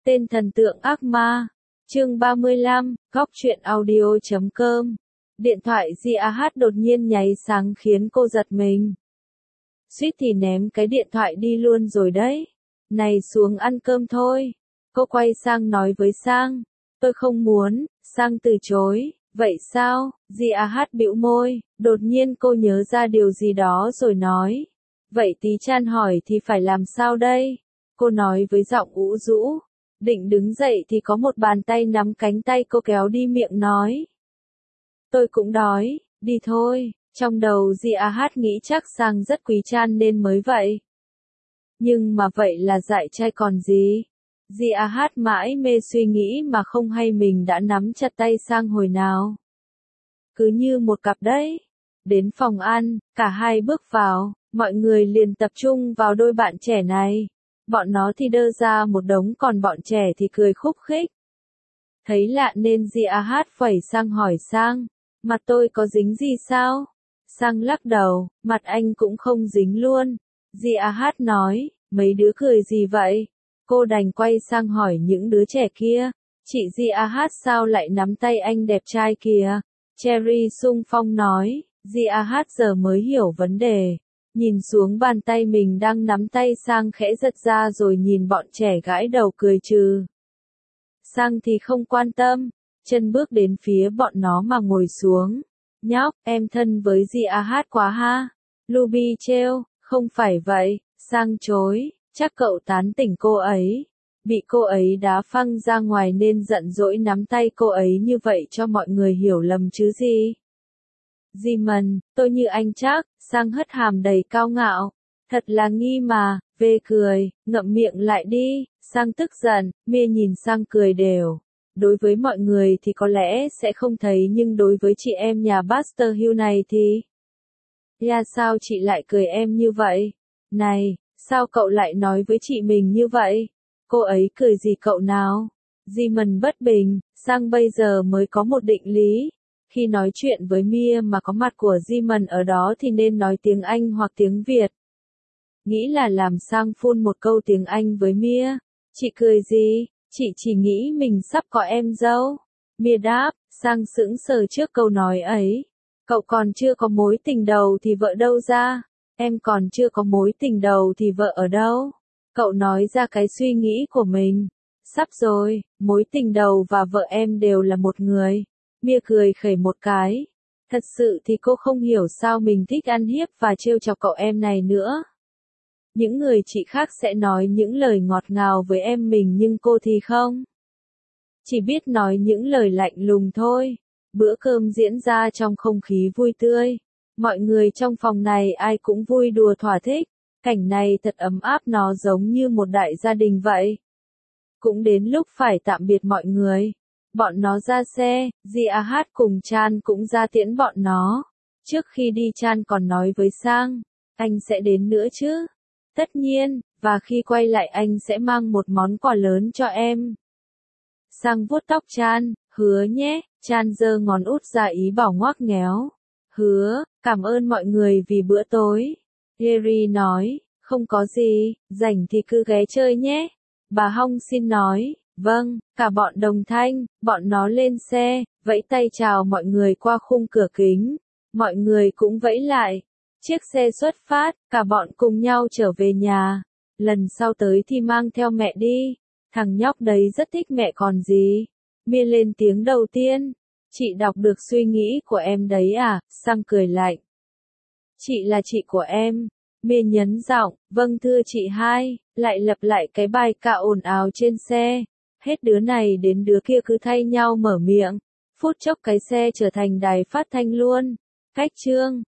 Tên thần tượng ác ma. Chương 35, góc truyện audio.com. Điện thoại Ziah đột nhiên nháy sáng khiến cô giật mình. Suýt thì ném cái điện thoại đi luôn rồi đấy. Này, xuống ăn cơm thôi. Cô quay sang nói với Sang. Tôi không muốn. Sang từ chối. Vậy sao? Ziah bĩu môi. Đột nhiên cô nhớ ra điều gì đó rồi nói. Vậy tí Chan hỏi thì phải làm sao đây? Cô nói với giọng ủ rũ. Định đứng dậy thì có một bàn tay nắm cánh tay cô kéo đi, miệng nói. Tôi cũng đói, đi thôi. Trong đầu Ziah nghĩ chắc Sang rất quý Chan nên mới vậy. Nhưng mà vậy là dại trai còn gì? Ziah mãi mê suy nghĩ mà không hay mình đã nắm chặt tay Sang hồi nào. Cứ như một cặp đấy. Đến phòng ăn, cả hai bước vào, mọi người liền tập trung vào đôi bạn trẻ này. Bọn nó thì đơ ra một đống, còn bọn trẻ thì cười khúc khích. Thấy lạ nên Ziah phẩy sang hỏi Sang, mặt tôi có dính gì sao? Sang lắc đầu, mặt anh cũng không dính luôn. Ziah nói, mấy đứa cười gì vậy? Cô đành quay sang hỏi những đứa trẻ kia, chị Ziah sao lại nắm tay anh đẹp trai kìa? Cherry xung phong nói, Ziah giờ mới hiểu vấn đề. Nhìn xuống bàn tay mình đang nắm tay Sang khẽ giật ra rồi nhìn bọn trẻ gãi đầu cười trừ. Sang thì không quan tâm, chân bước đến phía bọn nó mà ngồi xuống. Nhóc, em thân với Ziah quá ha. Ruby trêu, không phải vậy, Sang chối, chắc cậu tán tỉnh cô ấy. Bị cô ấy đá phăng ra ngoài nên giận dỗi nắm tay cô ấy như vậy cho mọi người hiểu lầm chứ gì. Simon, tôi như anh chắc, Sang hất hàm đầy cao ngạo. Thật là nghi mà, vê cười, ngậm miệng lại đi. Sang tức giận, Mia nhìn Sang cười đều. Đối với mọi người thì có lẽ sẽ không thấy, nhưng đối với chị em nhà Buster Hill này thì... sao chị lại cười em như vậy? Này, sao cậu lại nói với chị mình như vậy? Cô ấy cười gì cậu nào? Simon bất bình, Sang bây giờ mới có một định lý. Khi nói chuyện với Mia mà có mặt của Simon ở đó thì nên nói tiếng Anh hoặc tiếng Việt. Nghĩ là làm Sang phun một câu tiếng Anh với Mia. Chị cười gì? Chị chỉ nghĩ mình sắp có em dâu. Mia đáp, Sang sững sờ trước câu nói ấy. Cậu còn chưa có mối tình đầu thì vợ đâu ra? Em còn chưa có mối tình đầu thì vợ ở đâu? Cậu nói ra cái suy nghĩ của mình. Sắp rồi, mối tình đầu và vợ em đều là một người. Mia cười khẩy một cái. Thật sự thì cô không hiểu sao mình thích ăn hiếp và trêu chọc cậu em này nữa. Những người chị khác sẽ nói những lời ngọt ngào với em mình nhưng cô thì không. Chỉ biết nói những lời lạnh lùng thôi. Bữa cơm diễn ra trong không khí vui tươi. Mọi người trong phòng này ai cũng vui đùa thỏa thích. Cảnh này thật ấm áp, nó giống như một đại gia đình vậy. Cũng đến lúc phải tạm biệt mọi người. Bọn nó ra xe, Ziah cùng Chan cũng ra tiễn bọn nó. Trước khi đi Chan còn nói với Sang, anh sẽ đến nữa chứ? Tất nhiên, và khi quay lại anh sẽ mang một món quà lớn cho em. Sang vuốt tóc Chan, hứa nhé, Chan giơ ngón út ra ý bảo ngoác ngéo. Hứa, cảm ơn mọi người vì bữa tối. Gary nói, không có gì, rảnh thì cứ ghé chơi nhé. Bà Hong xin nói, vâng, cả bọn đồng thanh, bọn nó lên xe, vẫy tay chào mọi người qua khung cửa kính. Mọi người cũng vẫy lại. Chiếc xe xuất phát, cả bọn cùng nhau trở về nhà. Lần sau tới thì mang theo mẹ đi. Thằng nhóc đấy rất thích mẹ còn gì. Mia lên tiếng đầu tiên. Chị đọc được suy nghĩ của em đấy à? Sang cười lạnh. Chị là chị của em. Mia nhấn giọng, vâng thưa chị hai, lại lặp lại cái bài ca ồn ào trên xe. Hết đứa này đến đứa kia cứ thay nhau mở miệng. Phút chốc cái xe trở thành đài phát thanh luôn. Cách chương.